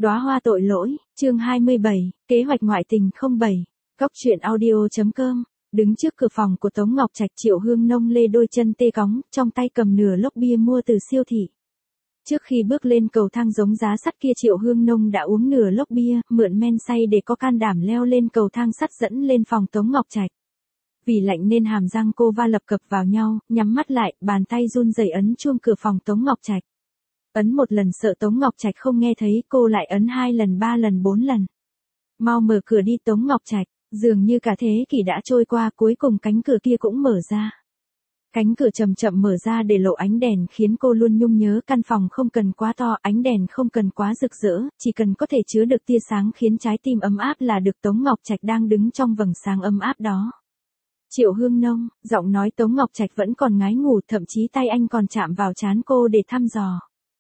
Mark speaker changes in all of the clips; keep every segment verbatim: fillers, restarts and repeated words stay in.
Speaker 1: Đóa hoa tội lỗi, chương hai mươi bảy, kế hoạch ngoại tình không bảy. Góc truyện audio chấm com. Đứng trước cửa phòng của Tống Ngọc Trạch, Triệu Hương Nông lê đôi chân tê cóng, trong tay cầm nửa lốc bia mua từ siêu thị. Trước khi bước lên cầu thang giống giá sắt kia, Triệu Hương Nông đã uống nửa lốc bia, mượn men say để có can đảm leo lên cầu thang sắt dẫn lên phòng Tống Ngọc Trạch. Vì lạnh nên hàm răng cô va lập cập vào nhau, nhắm mắt lại, bàn tay run rẩy ấn chuông cửa phòng Tống Ngọc Trạch. Ấn một lần sợ Tống Ngọc Trạch không nghe thấy, cô lại ấn hai lần, ba lần, bốn lần. Mau mở cửa đi Tống Ngọc Trạch. Dường như cả thế kỷ đã trôi qua, cuối cùng cánh cửa kia cũng mở ra. Cánh cửa chậm chậm mở ra để lộ ánh đèn, khiến cô luôn nhung nhớ căn phòng không cần quá to, ánh đèn không cần quá rực rỡ, chỉ cần có thể chứa được tia sáng khiến trái tim ấm áp là được. Tống Ngọc Trạch đang đứng trong vầng sáng ấm áp đó. Triệu Hương Nông, giọng nói Tống Ngọc Trạch vẫn còn ngái ngủ, thậm chí tay anh còn chạm vào trán cô để thăm dò.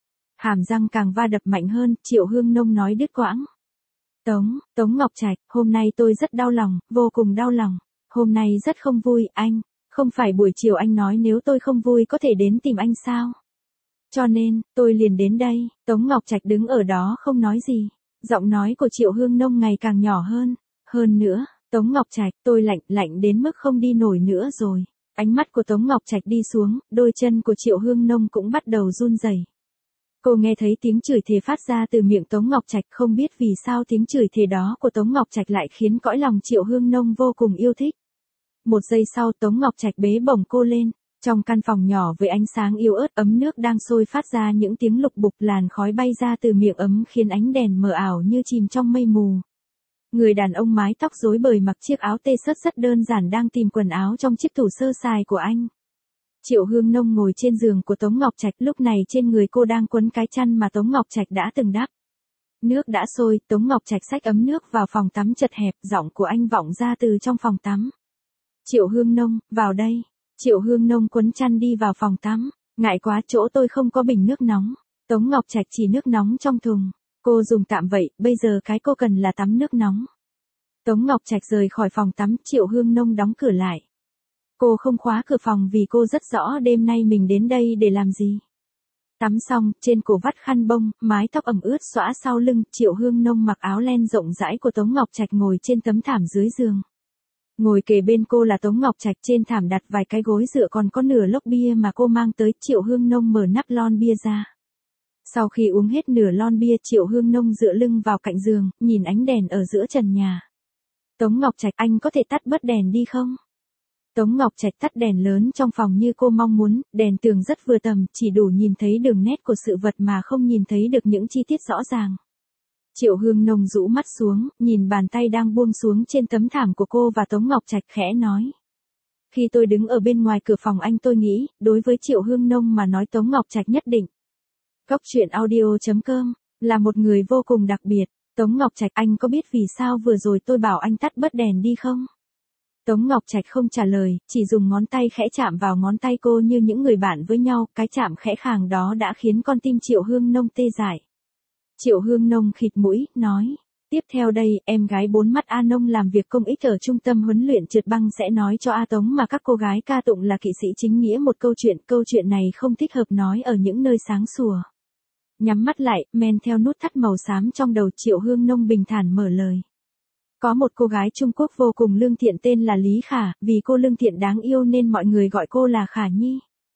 Speaker 1: Hàm răng càng va đập mạnh hơn, Triệu Hương Nông nói đứt quãng. Tống, Tống Ngọc Trạch, hôm nay tôi rất đau lòng, vô cùng đau lòng. Hôm nay rất không vui, anh. Không phải buổi chiều anh nói nếu tôi không vui có thể đến tìm anh sao? Cho nên, tôi liền đến đây. Tống Ngọc Trạch đứng ở đó không nói gì. Giọng nói của Triệu Hương Nông ngày càng nhỏ hơn. Hơn nữa, Tống Ngọc Trạch, tôi lạnh, lạnh đến mức không đi nổi nữa rồi. Ánh mắt của Tống Ngọc Trạch đi xuống, đôi chân của Triệu Hương Nông cũng bắt đầu run rẩy. Cô nghe thấy tiếng chửi thề phát ra từ miệng Tống Ngọc Trạch, không biết vì sao tiếng chửi thề đó của Tống Ngọc Trạch lại khiến cõi lòng Triệu Hương Nông vô cùng yêu thích. Một giây sau Tống Ngọc Trạch bế bổng cô lên. Trong căn phòng nhỏ với ánh sáng yếu ớt, ấm nước đang sôi phát ra những tiếng lục bục, làn khói bay ra từ miệng ấm khiến ánh đèn mờ ảo như chìm trong mây mù. Người đàn ông mái tóc rối bời mặc chiếc áo tê sớt rất đơn giản đang tìm quần áo trong chiếc tủ sơ sài của anh. Triệu Hương Nông ngồi trên giường của Tống Ngọc Trạch, lúc này trên người cô đang quấn cái chăn mà Tống Ngọc Trạch đã từng đắp. Nước đã sôi, Tống Ngọc Trạch xách ấm nước vào phòng tắm chật hẹp, giọng của anh vọng ra từ trong phòng tắm. Triệu Hương Nông, vào đây. Triệu Hương Nông quấn chăn đi vào phòng tắm. Ngại quá, chỗ tôi không có bình nước nóng. Tống Ngọc Trạch chỉ nước nóng trong thùng. Cô dùng tạm vậy, bây giờ cái cô cần là tắm nước nóng. Tống Ngọc Trạch rời khỏi phòng tắm, Triệu Hương Nông đóng cửa lại. Cô không khóa cửa phòng vì cô rất rõ đêm nay mình đến đây để làm gì. Tắm xong, trên cổ vắt khăn bông, mái tóc ẩm ướt xõa sau lưng, Triệu Hương Nông mặc áo len rộng rãi của Tống Ngọc Trạch ngồi trên tấm thảm dưới giường. Ngồi kề bên cô là Tống Ngọc Trạch, trên thảm đặt vài cái gối dựa còn có nửa lốc bia mà cô mang tới. Triệu Hương Nông mở nắp lon bia ra. Sau khi uống hết nửa lon bia, Triệu Hương Nông dựa lưng vào cạnh giường, nhìn ánh đèn ở giữa trần nhà. Tống Ngọc Trạch, anh có thể tắt bớt đèn đi không? Tống Ngọc Trạch tắt đèn lớn trong phòng như cô mong muốn, đèn tường rất vừa tầm, chỉ đủ nhìn thấy đường nét của sự vật mà không nhìn thấy được những chi tiết rõ ràng. Triệu Hương Nông rũ mắt xuống, nhìn bàn tay đang buông xuống trên tấm thảm của cô và Tống Ngọc Trạch khẽ nói. Khi tôi đứng ở bên ngoài cửa phòng anh tôi nghĩ, đối với Triệu Hương Nông mà nói Tống Ngọc Trạch nhất định. Góc truyện audio chấm com, là một người vô cùng đặc biệt. Tống Ngọc Trạch, anh có biết vì sao vừa rồi tôi bảo anh tắt bớt đèn đi không? Tống Ngọc Trạch không trả lời, chỉ dùng ngón tay khẽ chạm vào ngón tay cô như những người bạn với nhau, cái chạm khẽ khàng đó đã khiến con tim Triệu Hương Nông tê dại. Triệu Hương Nông khịt mũi, nói, tiếp theo đây, em gái bốn mắt A Nông làm việc công ích ở trung tâm huấn luyện trượt băng sẽ nói cho A Tống mà các cô gái ca tụng là kỵ sĩ chính nghĩa một câu chuyện, câu chuyện này không thích hợp nói ở những nơi sáng sủa. Nhắm mắt lại, men theo nút thắt màu xám trong đầu, Triệu Hương Nông bình thản mở lời. Có một cô gái Trung Quốc vô cùng lương thiện tên là Lý Khả, vì cô lương thiện đáng yêu nên mọi người gọi cô là Khả Nhi.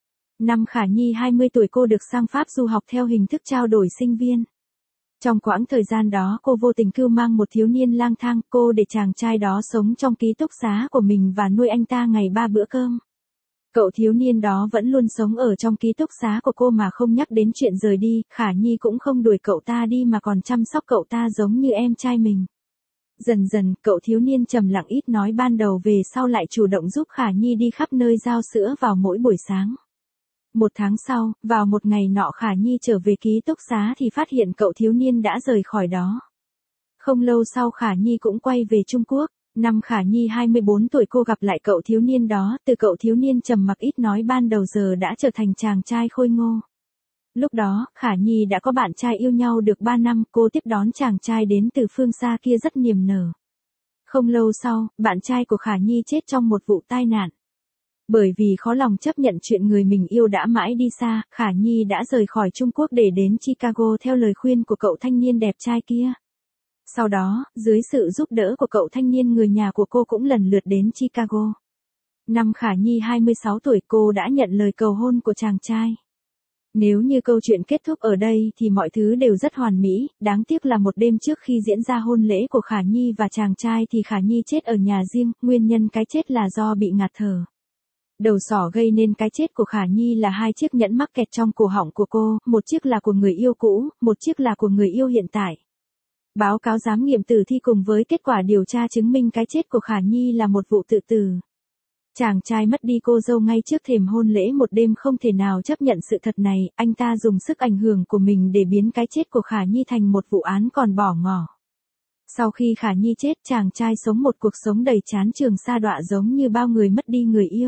Speaker 1: Năm Khả Nhi hai mươi tuổi cô được sang Pháp du học theo hình thức trao đổi sinh viên. Trong quãng thời gian đó cô vô tình cưu mang một thiếu niên lang thang, cô để chàng trai đó sống trong ký túc xá của mình và nuôi anh ta ngày ba bữa cơm. Cậu thiếu niên đó vẫn luôn sống ở trong ký túc xá của cô mà không nhắc đến chuyện rời đi, Khả Nhi cũng không đuổi cậu ta đi mà còn chăm sóc cậu ta giống như em trai mình. Dần dần, cậu thiếu niên trầm lặng ít nói ban đầu về sau lại chủ động giúp Khả Nhi đi khắp nơi giao sữa vào mỗi buổi sáng. Một tháng sau, vào một ngày nọ Khả Nhi trở về ký túc xá thì phát hiện cậu thiếu niên đã rời khỏi đó. Không lâu sau Khả Nhi cũng quay về Trung Quốc. Năm Khả Nhi hai mươi bốn tuổi cô gặp lại cậu thiếu niên đó, từ cậu thiếu niên trầm mặc ít nói ban đầu giờ đã trở thành chàng trai khôi ngô. Lúc đó, Khả Nhi đã có bạn trai yêu nhau được ba năm, cô tiếp đón chàng trai đến từ phương xa kia rất niềm nở. Không lâu sau, bạn trai của Khả Nhi chết trong một vụ tai nạn. Bởi vì khó lòng chấp nhận chuyện người mình yêu đã mãi đi xa, Khả Nhi đã rời khỏi Trung Quốc để đến Chicago theo lời khuyên của cậu thanh niên đẹp trai kia. Sau đó, dưới sự giúp đỡ của cậu thanh niên, người nhà của cô cũng lần lượt đến Chicago. Năm Khả Nhi hai mươi sáu tuổi, cô đã nhận lời cầu hôn của chàng trai. Nếu như câu chuyện kết thúc ở đây thì mọi thứ đều rất hoàn mỹ, đáng tiếc là một đêm trước khi diễn ra hôn lễ của Khả Nhi và chàng trai thì Khả Nhi chết ở nhà riêng, nguyên nhân cái chết là do bị ngạt thở. Đầu sỏ gây nên cái chết của Khả Nhi là hai chiếc nhẫn mắc kẹt trong cổ họng của cô, một chiếc là của người yêu cũ, một chiếc là của người yêu hiện tại. Báo cáo giám nghiệm tử thi cùng với kết quả điều tra chứng minh cái chết của Khả Nhi là một vụ tự tử. Chàng trai mất đi cô dâu ngay trước thềm hôn lễ một đêm, không thể nào chấp nhận sự thật này, anh ta dùng sức ảnh hưởng của mình để biến cái chết của Khả Nhi thành một vụ án còn bỏ ngỏ. Sau khi Khả Nhi chết, chàng trai sống một cuộc sống đầy chán trường sa đọa giống như bao người mất đi người yêu.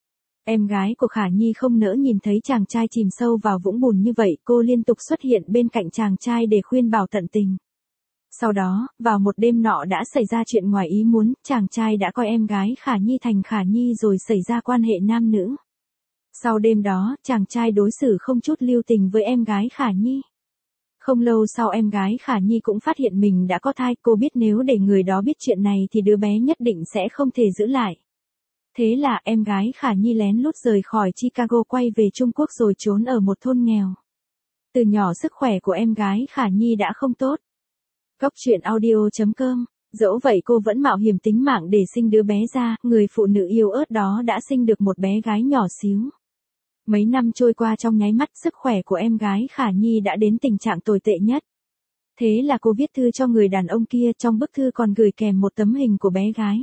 Speaker 1: Em gái của Khả Nhi không nỡ nhìn thấy chàng trai chìm sâu vào vũng bùn như vậy, cô liên tục xuất hiện bên cạnh chàng trai để khuyên bảo tận tình. Sau đó, vào một đêm nọ đã xảy ra chuyện ngoài ý muốn, chàng trai đã coi em gái Khả Nhi thành Khả Nhi rồi xảy ra quan hệ nam nữ. Sau đêm đó, chàng trai đối xử không chút lưu tình với em gái Khả Nhi. Không lâu sau, em gái Khả Nhi cũng phát hiện mình đã có thai, cô biết nếu để người đó biết chuyện này thì đứa bé nhất định sẽ không thể giữ lại. Thế là em gái Khả Nhi lén lút rời khỏi Chicago quay về Trung Quốc rồi trốn ở một thôn nghèo. Từ nhỏ sức khỏe của em gái Khả Nhi đã không tốt. Góc truyện audio chấm com. Dẫu vậy cô vẫn mạo hiểm tính mạng để sinh đứa bé ra, người phụ nữ yếu ớt đó đã sinh được một bé gái nhỏ xíu. Mấy năm trôi qua, trong nháy mắt sức khỏe của em gái Khả Nhi đã đến tình trạng tồi tệ nhất. Thế là cô viết thư cho người đàn ông kia, trong bức thư còn gửi kèm một tấm hình của bé gái.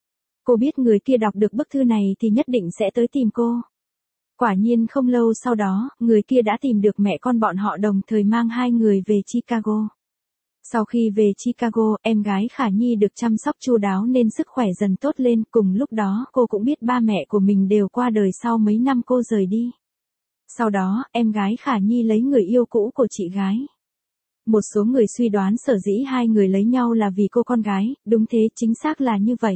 Speaker 1: Cô biết người kia đọc được bức thư này thì nhất định sẽ tới tìm cô. Quả nhiên không lâu sau đó, người kia đã tìm được mẹ con bọn họ, đồng thời mang hai người về Chicago. Sau khi về Chicago, em gái Khả Nhi được chăm sóc chu đáo nên sức khỏe dần tốt lên, cùng lúc đó cô cũng biết ba mẹ của mình đều qua đời sau mấy năm cô rời đi. Sau đó, em gái Khả Nhi lấy người yêu cũ của chị gái. Một số người suy đoán sở dĩ hai người lấy nhau là vì cô con gái, đúng thế, chính xác là như vậy.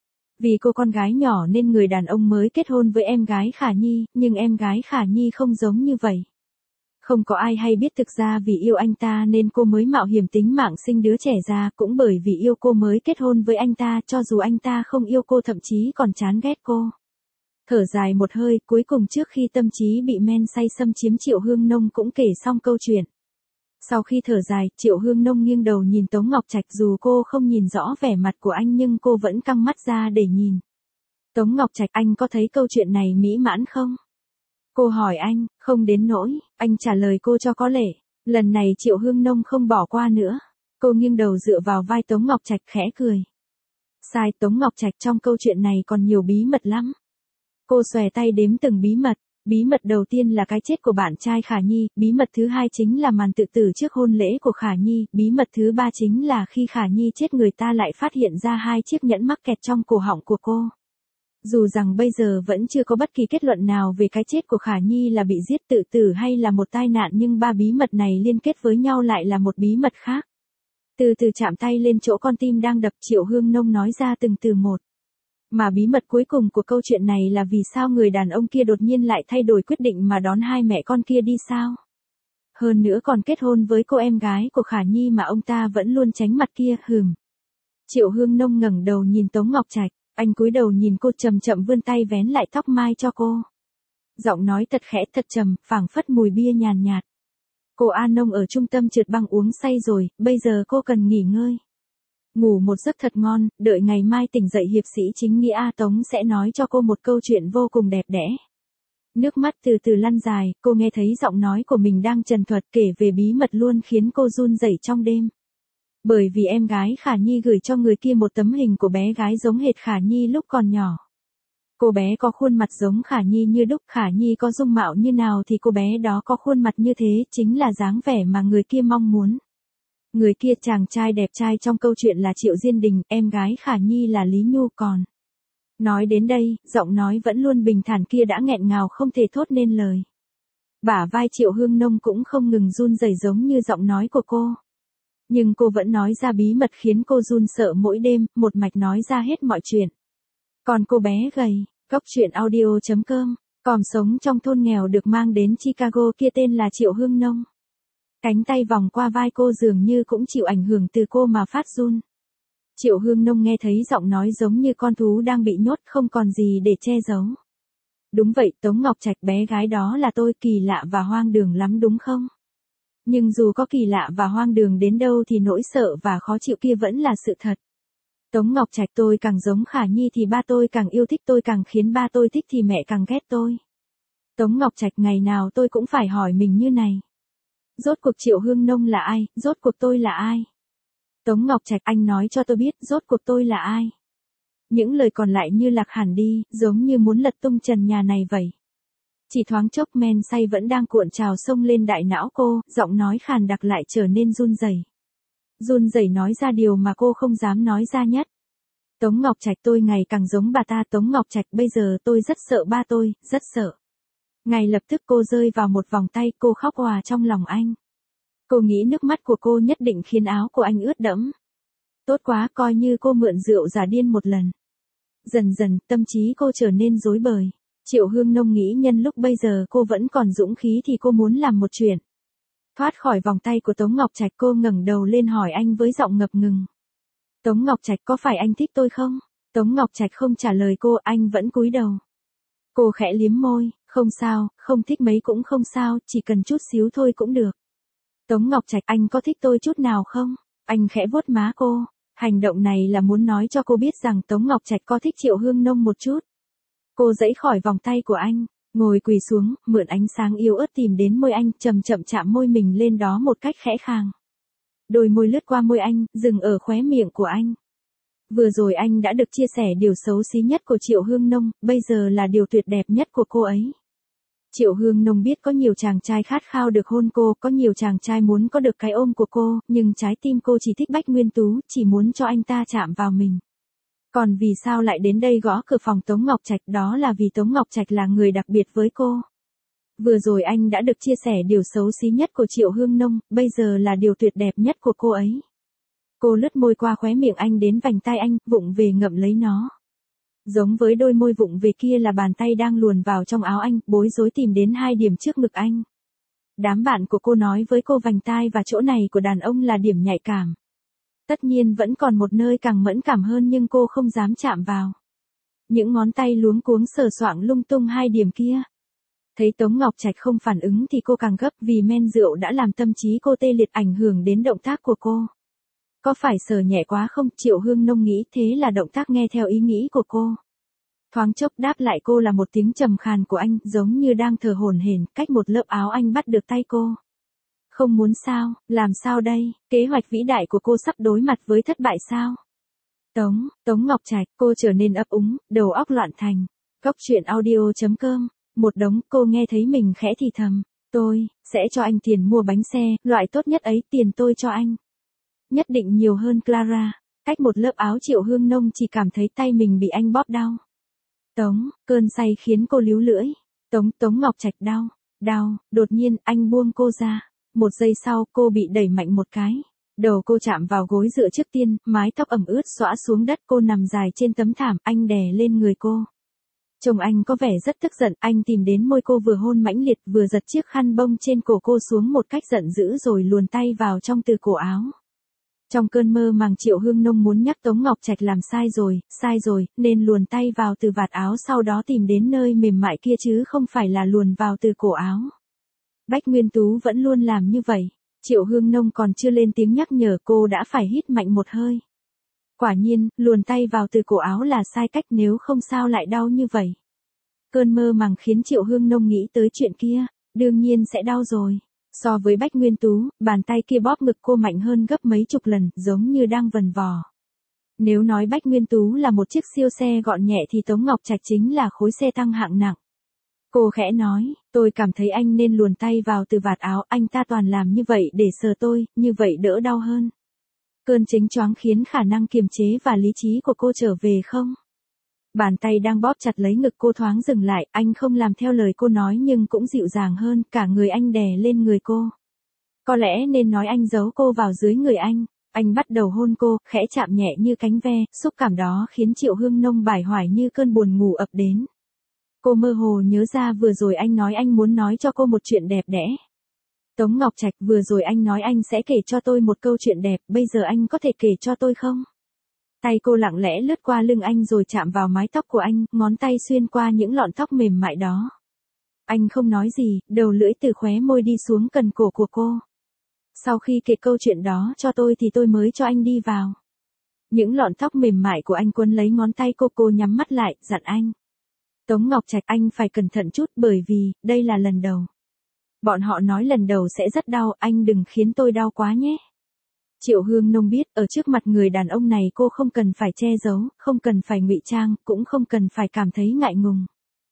Speaker 1: Vì cô con gái nhỏ nên người đàn ông mới kết hôn với em gái Khả Nhi, nhưng em gái Khả Nhi không giống như vậy. Không có ai hay biết thực ra vì yêu anh ta nên cô mới mạo hiểm tính mạng sinh đứa trẻ ra, cũng bởi vì yêu cô mới kết hôn với anh ta, cho dù anh ta không yêu cô thậm chí còn chán ghét cô. Thở dài một hơi, cuối cùng trước khi tâm trí bị men say xâm chiếm, Triệu Hương Nông cũng kể xong câu chuyện. Sau khi thở dài, Triệu Hương Nông nghiêng đầu nhìn Tống Ngọc Trạch, dù cô không nhìn rõ vẻ mặt của anh nhưng cô vẫn căng mắt ra để nhìn. Tống Ngọc Trạch, anh có thấy câu chuyện này mỹ mãn không? Cô hỏi anh, không đến nỗi, anh trả lời cô cho có lệ. Lần này Triệu Hương Nông không bỏ qua nữa. Cô nghiêng đầu dựa vào vai Tống Ngọc Trạch khẽ cười. Sai, Tống Ngọc Trạch, trong câu chuyện này còn nhiều bí mật lắm. Cô xòe tay đếm từng bí mật. Bí mật đầu tiên là cái chết của bạn trai Khả Nhi, bí mật thứ hai chính là màn tự tử trước hôn lễ của Khả Nhi, bí mật thứ ba chính là khi Khả Nhi chết người ta lại phát hiện ra hai chiếc nhẫn mắc kẹt trong cổ họng của cô. Dù rằng bây giờ vẫn chưa có bất kỳ kết luận nào về cái chết của Khả Nhi là bị giết, tự tử hay là một tai nạn, nhưng ba bí mật này liên kết với nhau lại là một bí mật khác. Từ từ chạm tay lên chỗ con tim đang đập, Triệu Hương Nông nói ra từng từ một. Mà bí mật cuối cùng của câu chuyện này là vì sao người đàn ông kia đột nhiên lại thay đổi quyết định mà đón hai mẹ con kia đi sao? Hơn nữa còn kết hôn với cô em gái của Khả Nhi mà ông ta vẫn luôn tránh mặt kia, hừm. Triệu Hương Nông ngẩng đầu nhìn Tống Ngọc Trạch, anh cúi đầu nhìn cô, chậm chậm vươn tay vén lại tóc mai cho cô. Giọng nói thật khẽ thật trầm, phảng phất mùi bia nhàn nhạt. Cô A Nông ở trung tâm trượt băng uống say rồi, bây giờ cô cần nghỉ ngơi. Ngủ một giấc thật ngon, đợi ngày mai tỉnh dậy hiệp sĩ chính nghĩa A Tống sẽ nói cho cô một câu chuyện vô cùng đẹp đẽ. Nước mắt từ từ lăn dài, cô nghe thấy giọng nói của mình đang trần thuật kể về bí mật luôn khiến cô run rẩy trong đêm. Bởi vì em gái Khả Nhi gửi cho người kia một tấm hình của bé gái giống hệt Khả Nhi lúc còn nhỏ. Cô bé có khuôn mặt giống Khả Nhi như đúc, Khả Nhi có dung mạo như nào thì cô bé đó có khuôn mặt như thế, chính là dáng vẻ mà người kia mong muốn. Người kia, chàng trai đẹp trai trong câu chuyện là Triệu Diên Đình, em gái Khả Nhi là Lý Nhu còn. Nói đến đây, giọng nói vẫn luôn bình thản kia đã nghẹn ngào không thể thốt nên lời. Bả vai Triệu Hương Nông cũng không ngừng run rẩy giống như giọng nói của cô. Nhưng cô vẫn nói ra bí mật khiến cô run sợ mỗi đêm, một mạch nói ra hết mọi chuyện. Còn cô bé gầy, Cóc truyện audio chấm com. Còm sống trong thôn nghèo được mang đến Chicago kia tên là Triệu Hương Nông. Cánh tay vòng qua vai cô dường như cũng chịu ảnh hưởng từ cô mà phát run. Triệu Hương Nông nghe thấy giọng nói giống như con thú đang bị nhốt, không còn gì để che giấu. Đúng vậy, Tống Ngọc Trạch, bé gái đó là tôi, kỳ lạ và hoang đường lắm đúng không? Nhưng dù có kỳ lạ và hoang đường đến đâu thì nỗi sợ và khó chịu kia vẫn là sự thật. Tống Ngọc Trạch, tôi càng giống Khả Nhi thì ba tôi càng yêu thích tôi, càng khiến ba tôi thích thì mẹ càng ghét tôi. Tống Ngọc Trạch, ngày nào tôi cũng phải hỏi mình như này. Rốt cuộc Triệu Hương Nông là ai, rốt cuộc tôi là ai? Tống Ngọc Trạch, anh nói cho tôi biết, rốt cuộc tôi là ai? Những lời còn lại như lạc hẳn đi, giống như muốn lật tung trần nhà này vậy. Chỉ thoáng chốc men say vẫn đang cuộn trào sông lên đại não cô, giọng nói khàn đặc lại trở nên run rẩy. Run rẩy nói ra điều mà cô không dám nói ra nhất. Tống Ngọc Trạch, tôi ngày càng giống bà ta. Tống Ngọc Trạch, bây giờ tôi rất sợ ba tôi, rất sợ. Ngay lập tức cô rơi vào một vòng tay, cô khóc òa trong lòng anh. Cô nghĩ nước mắt của cô nhất định khiến áo của anh ướt đẫm. Tốt quá, coi như cô mượn rượu giả điên một lần. Dần dần, tâm trí cô trở nên rối bời. Triệu Hương Nông nghĩ nhân lúc bây giờ cô vẫn còn dũng khí thì cô muốn làm một chuyện. Thoát khỏi vòng tay của Tống Ngọc Trạch, cô ngẩng đầu lên hỏi anh với giọng ngập ngừng. Tống Ngọc Trạch, có phải anh thích tôi không? Tống Ngọc Trạch không trả lời cô, anh vẫn cúi đầu. Cô khẽ liếm môi, không sao, không thích mấy cũng không sao, chỉ cần chút xíu thôi cũng được. Tống Ngọc Trạch, anh có thích tôi chút nào không? Anh khẽ vuốt má cô. Hành động này là muốn nói cho cô biết rằng Tống Ngọc Trạch có thích Triệu Hương Nông một chút. Cô giãy khỏi vòng tay của anh, ngồi quỳ xuống, mượn ánh sáng yếu ớt tìm đến môi anh, chậm chậm chạm môi mình lên đó một cách khẽ khàng. Đôi môi lướt qua môi anh, dừng ở khóe miệng của anh. Vừa rồi anh đã được chia sẻ điều xấu xí nhất của Triệu Hương Nông, bây giờ là điều tuyệt đẹp nhất của cô ấy. Triệu Hương Nông biết có nhiều chàng trai khát khao được hôn cô, có nhiều chàng trai muốn có được cái ôm của cô, nhưng trái tim cô chỉ thích Bách Nguyên Tú, chỉ muốn cho anh ta chạm vào mình. Còn vì sao lại đến đây gõ cửa phòng Tống Ngọc Trạch? Đó là vì Tống Ngọc Trạch là người đặc biệt với cô. Vừa rồi anh đã được chia sẻ điều xấu xí nhất của Triệu Hương Nông, bây giờ là điều tuyệt đẹp nhất của cô ấy. Cô lướt môi qua khóe miệng anh đến vành tai anh, vụng về ngậm lấy nó. Giống với đôi môi vụng về kia là bàn tay đang luồn vào trong áo anh, bối rối tìm đến hai điểm trước ngực anh. Đám bạn của cô nói với cô vành tai và chỗ này của đàn ông là điểm nhạy cảm. Tất nhiên vẫn còn một nơi càng mẫn cảm hơn nhưng cô không dám chạm vào. Những ngón tay luống cuống sờ soạng lung tung hai điểm kia. Thấy Tống Ngọc Trạch không phản ứng thì cô càng gấp, vì men rượu đã làm tâm trí cô tê liệt, ảnh hưởng đến động tác của cô. Có phải sờ nhẹ quá không? Triệu Hương Nông nghĩ thế là động tác nghe theo ý nghĩ của cô. Thoáng chốc đáp lại cô là một tiếng trầm khàn của anh, giống như đang thở hổn hển, cách một lớp áo anh bắt được tay cô. Không muốn sao, làm sao đây, kế hoạch vĩ đại của cô sắp đối mặt với thất bại sao? Tống, Tống Ngọc Trạch, cô trở nên ấp úng, đầu óc loạn thành. Cóc truyện audio chấm com, một đống, cô nghe thấy mình khẽ thì thầm. Tôi, sẽ cho anh tiền mua bánh xe, loại tốt nhất ấy, tiền tôi cho anh. Nhất định nhiều hơn Clara. Cách một lớp áo Triệu Hương Nông chỉ cảm thấy tay mình bị anh bóp đau. Tống, cơn say khiến cô líu lưỡi. Tống, Tống Ngọc Trạch, đau, đau, đột nhiên anh buông cô ra. Một giây sau cô bị đẩy mạnh một cái. Đầu cô chạm vào gối dựa trước tiên, mái tóc ẩm ướt xõa xuống đất, cô nằm dài trên tấm thảm, anh đè lên người cô. Trông anh có vẻ rất tức giận, anh tìm đến môi cô, vừa hôn mãnh liệt vừa giật chiếc khăn bông trên cổ cô xuống một cách giận dữ rồi luồn tay vào trong từ cổ áo. Trong cơn mơ màng Triệu Hương Nông muốn nhắc Tống Ngọc Trạch làm sai rồi, sai rồi, nên luồn tay vào từ vạt áo, sau đó tìm đến nơi mềm mại kia chứ không phải là luồn vào từ cổ áo. Bách Nguyên Tú vẫn luôn làm như vậy. Triệu Hương Nông còn chưa lên tiếng nhắc nhở cô đã phải hít mạnh một hơi. Quả nhiên, luồn tay vào từ cổ áo là sai cách, nếu không sao lại đau như vậy. Cơn mơ màng khiến Triệu Hương Nông nghĩ tới chuyện kia, đương nhiên sẽ đau rồi. So với Bách Nguyên Tú, bàn tay kia bóp ngực cô mạnh hơn gấp mấy chục lần, giống như đang vần vò. Nếu nói Bách Nguyên Tú là một chiếc siêu xe gọn nhẹ thì Tống Ngọc Trạch chính là khối xe tăng hạng nặng. Cô khẽ nói, tôi cảm thấy anh nên luồn tay vào từ vạt áo, anh ta toàn làm như vậy để sờ tôi, như vậy đỡ đau hơn. Cơn chênh choáng khiến khả năng kiềm chế và lý trí của cô trở về không? Bàn tay đang bóp chặt lấy ngực cô thoáng dừng lại, anh không làm theo lời cô nói nhưng cũng dịu dàng hơn, cả người anh đè lên người cô. Có lẽ nên nói anh giấu cô vào dưới người anh. Anh bắt đầu hôn cô, khẽ chạm nhẹ như cánh ve, xúc cảm đó khiến Triệu Hương Nông bải hoài như cơn buồn ngủ ập đến. Cô mơ hồ nhớ ra vừa rồi anh nói anh muốn nói cho cô một chuyện đẹp đẽ. Tống Ngọc Trạch, vừa rồi anh nói anh sẽ kể cho tôi một câu chuyện đẹp, bây giờ anh có thể kể cho tôi không? Tay cô lặng lẽ lướt qua lưng anh rồi chạm vào mái tóc của anh, ngón tay xuyên qua những lọn tóc mềm mại đó. Anh không nói gì, đầu lưỡi từ khóe môi đi xuống cần cổ của cô. Sau khi kể câu chuyện đó cho tôi thì tôi mới cho anh đi vào. Những lọn tóc mềm mại của anh quấn lấy ngón tay cô, cô nhắm mắt lại, dặn anh. Tống Ngọc Trạch, anh phải cẩn thận chút bởi vì, đây là lần đầu. Bọn họ nói lần đầu sẽ rất đau, anh đừng khiến tôi đau quá nhé. Triệu Hương Nông biết, ở trước mặt người đàn ông này cô không cần phải che giấu, không cần phải ngụy trang, cũng không cần phải cảm thấy ngại ngùng.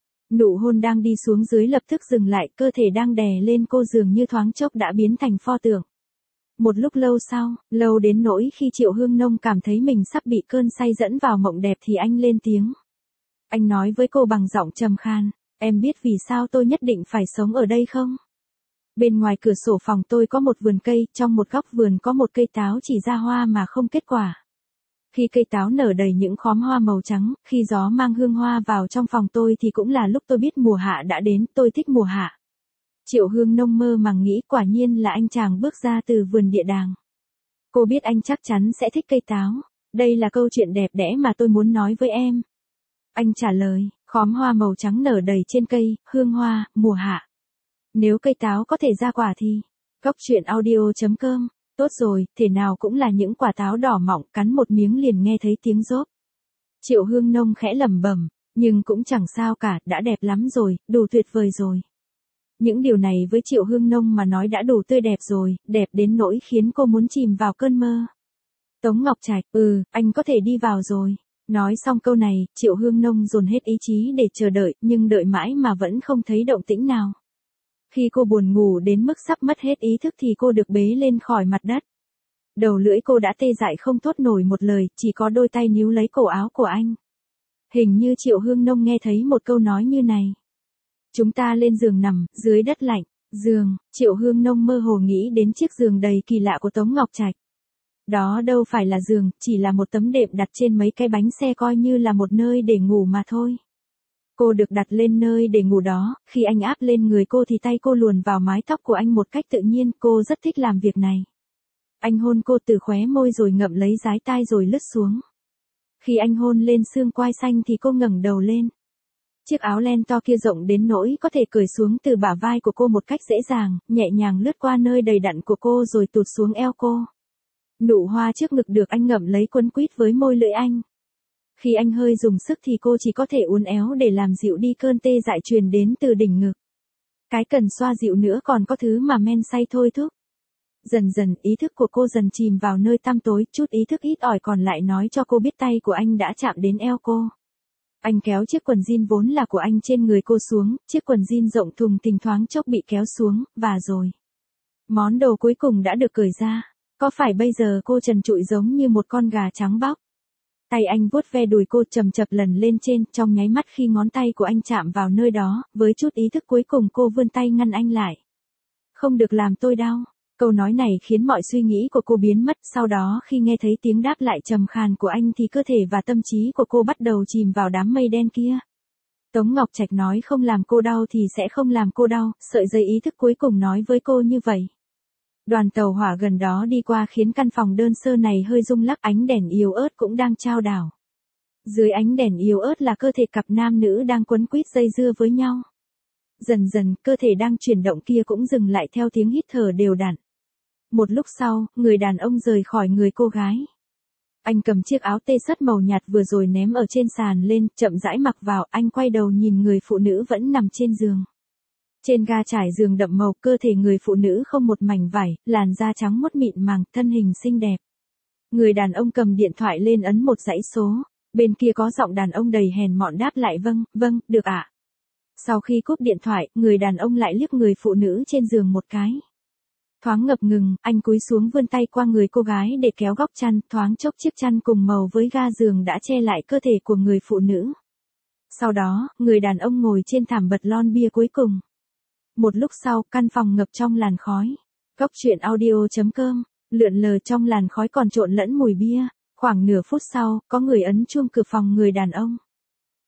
Speaker 1: Nụ hôn đang đi xuống dưới lập tức dừng lại, cơ thể đang đè lên cô dường như thoáng chốc đã biến thành pho tượng. Một lúc lâu sau, lâu đến nỗi khi Triệu Hương Nông cảm thấy mình sắp bị cơn say dẫn vào mộng đẹp thì anh lên tiếng. Anh nói với cô bằng giọng trầm khan, em biết vì sao tôi nhất định phải sống ở đây không? Bên ngoài cửa sổ phòng tôi có một vườn cây, trong một góc vườn có một cây táo chỉ ra hoa mà không kết quả. Khi cây táo nở đầy những khóm hoa màu trắng, khi gió mang hương hoa vào trong phòng tôi thì cũng là lúc tôi biết mùa hạ đã đến, tôi thích mùa hạ. Triệu Hương Nông mơ màng nghĩ quả nhiên là anh chàng bước ra từ vườn địa đàng. Cô biết anh chắc chắn sẽ thích cây táo, đây là câu chuyện đẹp đẽ mà tôi muốn nói với em. Anh trả lời, khóm hoa màu trắng nở đầy trên cây, hương hoa, mùa hạ. Nếu cây táo có thể ra quả thì, Góc truyện audio chấm com, tốt rồi, thể nào cũng là những quả táo đỏ mọng, cắn một miếng liền nghe thấy tiếng rốp. Triệu Hương Nông khẽ lẩm bẩm, nhưng cũng chẳng sao cả, đã đẹp lắm rồi, đủ tuyệt vời rồi. Những điều này với Triệu Hương Nông mà nói đã đủ tươi đẹp rồi, đẹp đến nỗi khiến cô muốn chìm vào cơn mơ. Tống Ngọc Trạch, ừ, anh có thể đi vào rồi. Nói xong câu này, Triệu Hương Nông dồn hết ý chí để chờ đợi, nhưng đợi mãi mà vẫn không thấy động tĩnh nào. Khi cô buồn ngủ đến mức sắp mất hết ý thức thì cô được bế lên khỏi mặt đất. Đầu lưỡi cô đã tê dại không thốt nổi một lời, chỉ có đôi tay níu lấy cổ áo của anh. Hình như Triệu Hương Nông nghe thấy một câu nói như này. Chúng ta lên giường nằm, dưới đất lạnh. Giường, Triệu Hương Nông mơ hồ nghĩ đến chiếc giường đầy kỳ lạ của Tống Ngọc Trạch. Đó đâu phải là giường, chỉ là một tấm đệm đặt trên mấy cái bánh xe coi như là một nơi để ngủ mà thôi. Cô được đặt lên nơi để ngủ đó, khi anh áp lên người cô thì tay cô luồn vào mái tóc của anh một cách tự nhiên, cô rất thích làm việc này. Anh hôn cô từ khóe môi rồi ngậm lấy dái tai rồi lướt xuống. Khi anh hôn lên xương quai xanh thì cô ngẩng đầu lên. Chiếc áo len to kia rộng đến nỗi có thể cởi xuống từ bả vai của cô một cách dễ dàng, nhẹ nhàng lướt qua nơi đầy đặn của cô rồi tụt xuống eo cô. Nụ hoa trước ngực được anh ngậm lấy quấn quýt với môi lưỡi anh. Khi anh hơi dùng sức thì cô chỉ có thể uốn éo để làm dịu đi cơn tê dại truyền đến từ đỉnh ngực. Cái cần xoa dịu nữa còn có thứ mà men say thôi thúc. Dần dần ý thức của cô dần chìm vào nơi tăm tối, chút ý thức ít ỏi còn lại nói cho cô biết tay của anh đã chạm đến eo cô. Anh kéo chiếc quần jean vốn là của anh trên người cô xuống, chiếc quần jean rộng thùng thình thoáng chốc bị kéo xuống, và rồi. Món đồ cuối cùng đã được cởi ra. Có phải bây giờ cô trần trụi giống như một con gà trắng bóc? Tay anh vuốt ve đùi cô chầm chập lần lên trên, trong nháy mắt khi ngón tay của anh chạm vào nơi đó, với chút ý thức cuối cùng cô vươn tay ngăn anh lại. Không được làm tôi đau. Câu nói này khiến mọi suy nghĩ của cô biến mất, sau đó khi nghe thấy tiếng đáp lại trầm khàn của anh thì cơ thể và tâm trí của cô bắt đầu chìm vào đám mây đen kia. Tống Ngọc Trạch nói không làm cô đau thì sẽ không làm cô đau, sợi dây ý thức cuối cùng nói với cô như vậy. Đoàn tàu hỏa gần đó đi qua khiến căn phòng đơn sơ này hơi rung lắc, ánh đèn yếu ớt cũng đang chao đảo. Dưới ánh đèn yếu ớt là cơ thể cặp nam nữ đang quấn quýt dây dưa với nhau. Dần dần, cơ thể đang chuyển động kia cũng dừng lại theo tiếng hít thở đều đặn. Một lúc sau, người đàn ông rời khỏi người cô gái. Anh cầm chiếc áo tê sất màu nhạt vừa rồi ném ở trên sàn lên, chậm rãi mặc vào, anh quay đầu nhìn người phụ nữ vẫn nằm trên giường. Trên ga trải giường đậm màu, cơ thể người phụ nữ không một mảnh vải, làn da trắng muốt mịn màng, thân hình xinh đẹp. Người đàn ông cầm điện thoại lên ấn một dãy số, bên kia có giọng đàn ông đầy hèn mọn đáp lại vâng, vâng, được ạ. Sau khi cúp điện thoại, người đàn ông lại liếc người phụ nữ trên giường một cái. Thoáng ngập ngừng, anh cúi xuống vươn tay qua người cô gái để kéo góc chăn, thoáng chốc chiếc chăn cùng màu với ga giường đã che lại cơ thể của người phụ nữ. Sau đó, người đàn ông ngồi trên thảm bật lon bia cuối cùng. Một lúc sau, căn phòng ngập trong làn khói. Góc truyện audio chấm com, lượn lờ trong làn khói còn trộn lẫn mùi bia. Khoảng nửa phút sau, có người ấn chuông cửa phòng người đàn ông.